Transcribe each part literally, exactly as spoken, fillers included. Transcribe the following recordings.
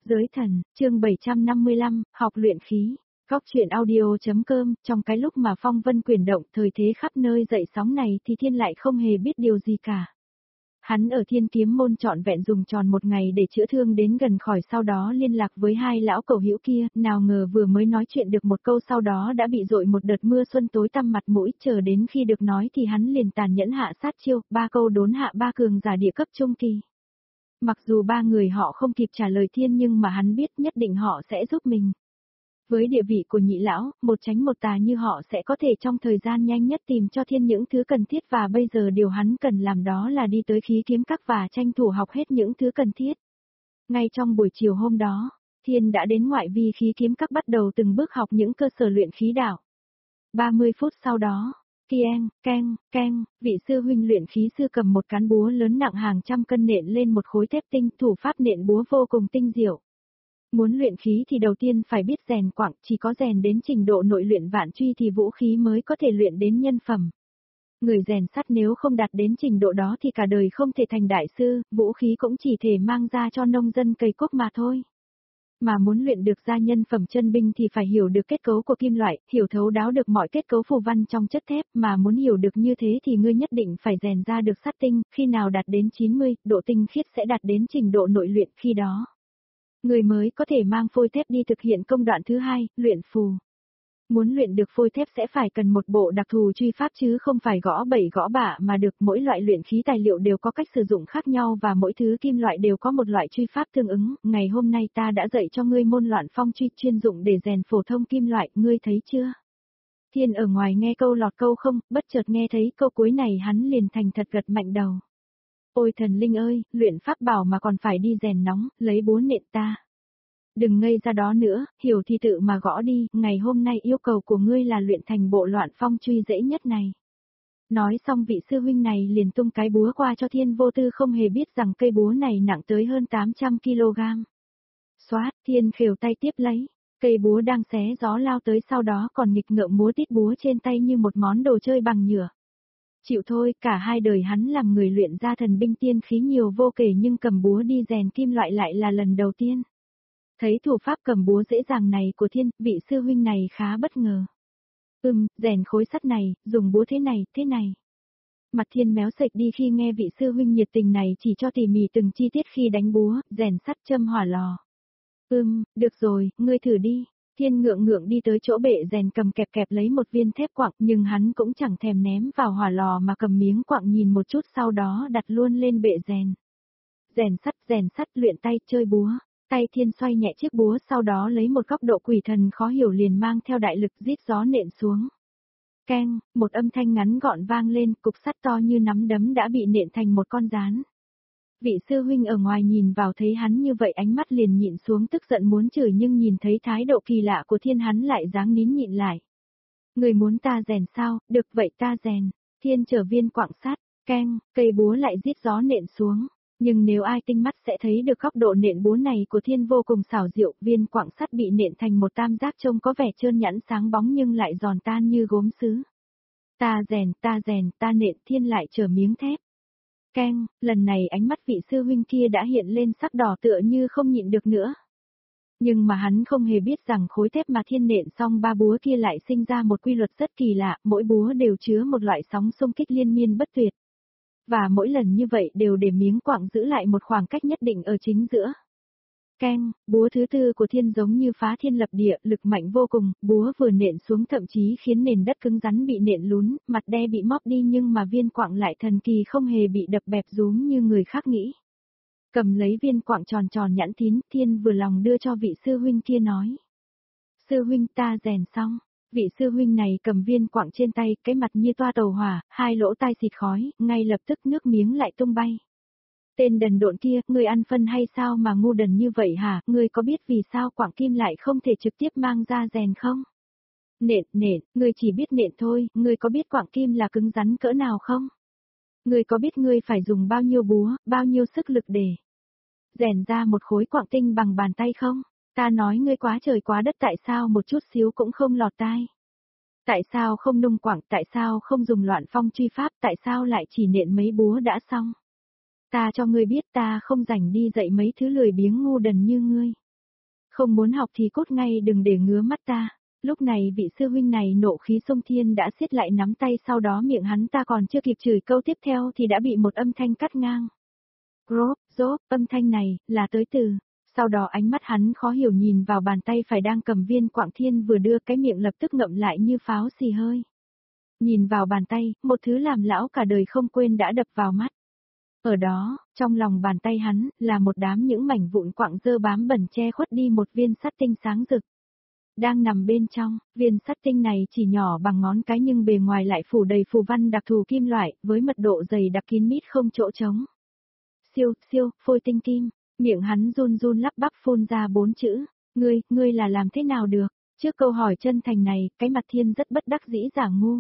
Giới thần, chương bảy trăm năm mươi lăm, học luyện khí. Góc truyện audio.com, trong cái lúc mà phong vân quyển động thời thế khắp nơi dậy sóng này thì thiên lại không hề biết điều gì cả. Hắn ở Thiên Kiếm Môn trọn vẹn dùng tròn một ngày để chữa thương đến gần khỏi, sau đó liên lạc với hai lão cầu hữu kia, nào ngờ vừa mới nói chuyện được một câu sau đó đã bị dội một đợt mưa xuân tối tăm mặt mũi, chờ đến khi được nói thì hắn liền tàn nhẫn hạ sát chiêu, ba câu đốn hạ ba cường giả địa cấp trung kỳ. Mặc dù ba người họ không kịp trả lời thiên nhưng mà hắn biết nhất định họ sẽ giúp mình. Với địa vị của nhị lão, một tránh một tà như họ sẽ có thể trong thời gian nhanh nhất tìm cho thiên những thứ cần thiết, và bây giờ điều hắn cần làm đó là đi tới khí kiếm các và tranh thủ học hết những thứ cần thiết. Ngay trong buổi chiều hôm đó, thiên đã đến ngoại vi khí kiếm các bắt đầu từng bước học những cơ sở luyện khí đạo. ba mươi phút sau đó, kieng, keng, keng, vị sư huynh luyện khí sư cầm một cán búa lớn nặng hàng trăm cân nện lên một khối thép tinh, thủ pháp nện búa vô cùng tinh diệu. Muốn luyện khí thì đầu tiên phải biết rèn quặng, chỉ có rèn đến trình độ nội luyện vạn truy thì vũ khí mới có thể luyện đến nhân phẩm. Người rèn sắt nếu không đạt đến trình độ đó thì cả đời không thể thành đại sư, vũ khí cũng chỉ thể mang ra cho nông dân cày cuốc mà thôi. Mà muốn luyện được ra nhân phẩm chân binh thì phải hiểu được kết cấu của kim loại, hiểu thấu đáo được mọi kết cấu phù văn trong chất thép, mà muốn hiểu được như thế thì ngươi nhất định phải rèn ra được sắt tinh, khi nào đạt đến chín mươi, độ tinh khiết sẽ đạt đến trình độ nội luyện, khi đó người mới có thể mang phôi thép đi thực hiện công đoạn thứ hai, luyện phù. Muốn luyện được phôi thép sẽ phải cần một bộ đặc thù truy pháp chứ không phải gõ bẩy gõ bạ mà được, mỗi loại luyện khí tài liệu đều có cách sử dụng khác nhau và mỗi thứ kim loại đều có một loại truy pháp tương ứng. Ngày hôm nay ta đã dạy cho ngươi môn loạn phong truy chuyên dụng để rèn phổ thông kim loại, ngươi thấy chưa? Thiên ở ngoài nghe câu lọt câu không, bất chợt nghe thấy câu cuối này hắn liền thành thật gật mạnh đầu. Ôi thần linh ơi, luyện pháp bảo mà còn phải đi rèn nóng, lấy búa nện ta. Đừng ngây ra đó nữa, hiểu thì tự mà gõ đi, ngày hôm nay yêu cầu của ngươi là luyện thành bộ loạn phong truy dễ nhất này. Nói xong vị sư huynh này liền tung cái búa qua cho Thiên vô tư, không hề biết rằng cây búa này nặng tới hơn tám trăm ki lô gam. Xoát, Thiên khều tay tiếp lấy, cây búa đang xé gió lao tới, sau đó còn nghịch ngợm múa tít búa trên tay như một món đồ chơi bằng nhựa. Chịu thôi, cả hai đời hắn làm người luyện ra thần binh tiên khí nhiều vô kể nhưng cầm búa đi rèn kim loại lại là lần đầu tiên. Thấy thủ pháp cầm búa dễ dàng này của Thiên, vị sư huynh này khá bất ngờ. Ừm, rèn khối sắt này, dùng búa thế này, thế này. Mặt Thiên méo sệch đi khi nghe vị sư huynh nhiệt tình này chỉ cho tỉ mỉ từng chi tiết khi đánh búa, rèn sắt, châm hỏa lò. Ừm, được rồi, ngươi thử đi. Thiên ngượng ngượng đi tới chỗ bệ rèn, cầm kẹp kẹp lấy một viên thép quặng, nhưng hắn cũng chẳng thèm ném vào hỏa lò mà cầm miếng quặng nhìn một chút, sau đó đặt luôn lên bệ rèn. Rèn sắt, rèn sắt, luyện tay, chơi búa. Tay Thiên xoay nhẹ chiếc búa, sau đó lấy một góc độ quỷ thần khó hiểu liền mang theo đại lực rít gió nện xuống. Keng, một âm thanh ngắn gọn vang lên, cục sắt to như nắm đấm đã bị nện thành một con gián. Vị sư huynh ở ngoài nhìn vào thấy hắn như vậy ánh mắt liền nhịn xuống, tức giận muốn chửi nhưng nhìn thấy thái độ kỳ lạ của Thiên hắn lại dáng nín nhịn lại. Người muốn ta rèn sao, được vậy ta rèn. Thiên trở viên quặng sắt, keng, cây búa lại rít gió nện xuống. Nhưng nếu ai tinh mắt sẽ thấy được góc độ nện búa này của Thiên vô cùng xảo diệu, viên quặng sắt bị nện thành một tam giác trông có vẻ trơn nhẵn sáng bóng nhưng lại giòn tan như gốm sứ. Ta rèn, ta rèn, ta nện, Thiên lại trở miếng thép. Keng, lần này ánh mắt vị sư huynh kia đã hiện lên sắc đỏ tựa như không nhịn được nữa. Nhưng mà hắn không hề biết rằng khối thép mà Thiên nện xong ba búa kia lại sinh ra một quy luật rất kỳ lạ, mỗi búa đều chứa một loại sóng xung kích liên miên bất tuyệt. Và mỗi lần như vậy đều để miếng quặng giữ lại một khoảng cách nhất định ở chính giữa. Keng, búa thứ tư của Thiên giống như phá thiên lập địa, lực mạnh vô cùng, búa vừa nện xuống thậm chí khiến nền đất cứng rắn bị nện lún, mặt đe bị móp đi, nhưng mà viên quặng lại thần kỳ không hề bị đập bẹp rúm như người khác nghĩ. Cầm lấy viên quặng tròn tròn nhẵn thín, Thiên vừa lòng đưa cho vị sư huynh kia nói. Sư huynh, ta rèn xong. Vị sư huynh này cầm viên quặng trên tay, cái mặt như toa tàu hỏa, hai lỗ tai xịt khói, ngay lập tức nước miếng lại tung bay. Tên đần độn kia, ngươi ăn phân hay sao mà ngu đần như vậy hả, ngươi có biết vì sao quặng kim lại không thể trực tiếp mang ra rèn không? Nện, nện, ngươi chỉ biết nện thôi, ngươi có biết quặng kim là cứng rắn cỡ nào không? Ngươi có biết ngươi phải dùng bao nhiêu búa, bao nhiêu sức lực để rèn ra một khối quặng tinh bằng bàn tay không? Ta nói ngươi quá trời quá đất, tại sao một chút xíu cũng không lọt tai? Tại sao không nung quặng, tại sao không dùng loạn phong truy pháp, tại sao lại chỉ nện mấy búa đã xong? Ta cho ngươi biết ta không rảnh đi dạy mấy thứ lười biếng ngu đần như ngươi. Không muốn học thì cút ngay đừng để ngứa mắt ta. Lúc này vị sư huynh này nộ khí xông thiên đã siết lại nắm tay, sau đó miệng hắn ta còn chưa kịp chửi câu tiếp theo thì đã bị một âm thanh cắt ngang. Rốp, rốp, âm thanh này, là tới từ. Sau đó ánh mắt hắn khó hiểu nhìn vào bàn tay phải đang cầm viên quạng thiên vừa đưa, cái miệng lập tức ngậm lại như pháo xì hơi. Nhìn vào bàn tay, một thứ làm lão cả đời không quên đã đập vào mắt. Ở đó, trong lòng bàn tay hắn, là một đám những mảnh vụn quạng dơ bám bẩn che khuất đi một viên sắt tinh sáng rực. Đang nằm bên trong, viên sắt tinh này chỉ nhỏ bằng ngón cái nhưng bề ngoài lại phủ đầy phù văn đặc thù kim loại, với mật độ dày đặc kín mít không chỗ trống. Siêu, siêu, phôi tinh kim, miệng hắn run run lắp bắp phun ra bốn chữ, ngươi, ngươi là làm thế nào được? Trước câu hỏi chân thành này, cái mặt Thiên rất bất đắc dĩ giả ngu.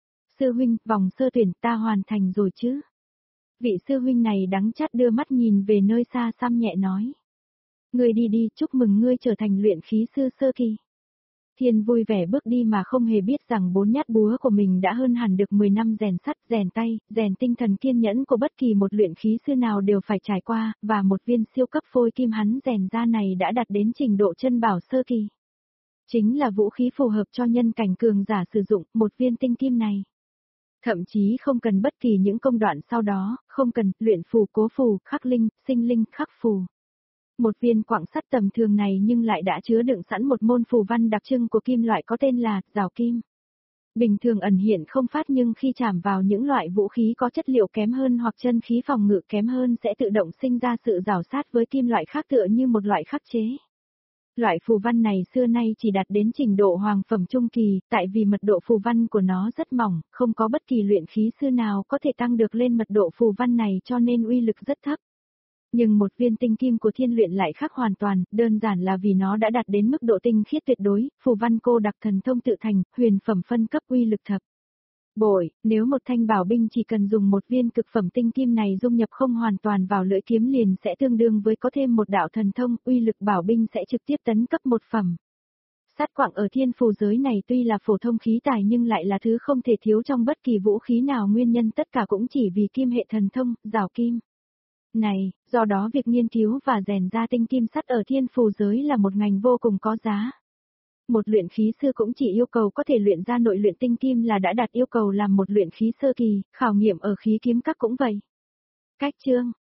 Sư huynh, vòng sơ tuyển ta hoàn thành rồi chứ? Vị sư huynh này đắng chát đưa mắt nhìn về nơi xa xăm nhẹ nói. Ngươi đi đi, chúc mừng ngươi trở thành luyện khí sư sơ kỳ. Thiên vui vẻ bước đi mà không hề biết rằng bốn nhát búa của mình đã hơn hẳn được mười năm rèn sắt, rèn tay, rèn tinh thần kiên nhẫn của bất kỳ một luyện khí sư nào đều phải trải qua, và một viên siêu cấp phôi kim hắn rèn ra này đã đạt đến trình độ chân bảo sơ kỳ. Chính là vũ khí phù hợp cho nhân cảnh cường giả sử dụng, một viên tinh kim này. Thậm chí không cần bất kỳ những công đoạn sau đó, không cần luyện phù, cố phù, khắc linh, sinh linh, khắc phù. Một viên quặng sắt tầm thường này nhưng lại đã chứa đựng sẵn một môn phù văn đặc trưng của kim loại có tên là rào kim. Bình thường ẩn hiện không phát nhưng khi chạm vào những loại vũ khí có chất liệu kém hơn hoặc chân khí phòng ngự kém hơn sẽ tự động sinh ra sự rào sát với kim loại khác tựa như một loại khắc chế. Loại phù văn này xưa nay chỉ đạt đến trình độ hoàng phẩm trung kỳ, tại vì mật độ phù văn của nó rất mỏng, không có bất kỳ luyện khí sư nào có thể tăng được lên mật độ phù văn này cho nên uy lực rất thấp. Nhưng một viên tinh kim của Thiên luyện lại khác hoàn toàn, đơn giản là vì nó đã đạt đến mức độ tinh khiết tuyệt đối, phù văn cô đặc thần thông tự thành, huyền phẩm phân cấp uy lực thập bội, nếu một thanh bảo binh chỉ cần dùng một viên cực phẩm tinh kim này dung nhập không hoàn toàn vào lưỡi kiếm liền sẽ tương đương với có thêm một đạo thần thông, uy lực bảo binh sẽ trực tiếp tấn cấp một phẩm. Sắt quặng ở thiên phù giới này tuy là phổ thông khí tài nhưng lại là thứ không thể thiếu trong bất kỳ vũ khí nào, nguyên nhân tất cả cũng chỉ vì kim hệ thần thông, rào kim. Này, do đó việc nghiên cứu và rèn ra tinh kim sắt ở thiên phù giới là một ngành vô cùng có giá. Một luyện khí sư cũng chỉ yêu cầu có thể luyện ra nội luyện tinh kim là đã đạt yêu cầu làm một luyện khí sơ kỳ, khảo nghiệm ở khí kiếm các cũng vậy. Cách chương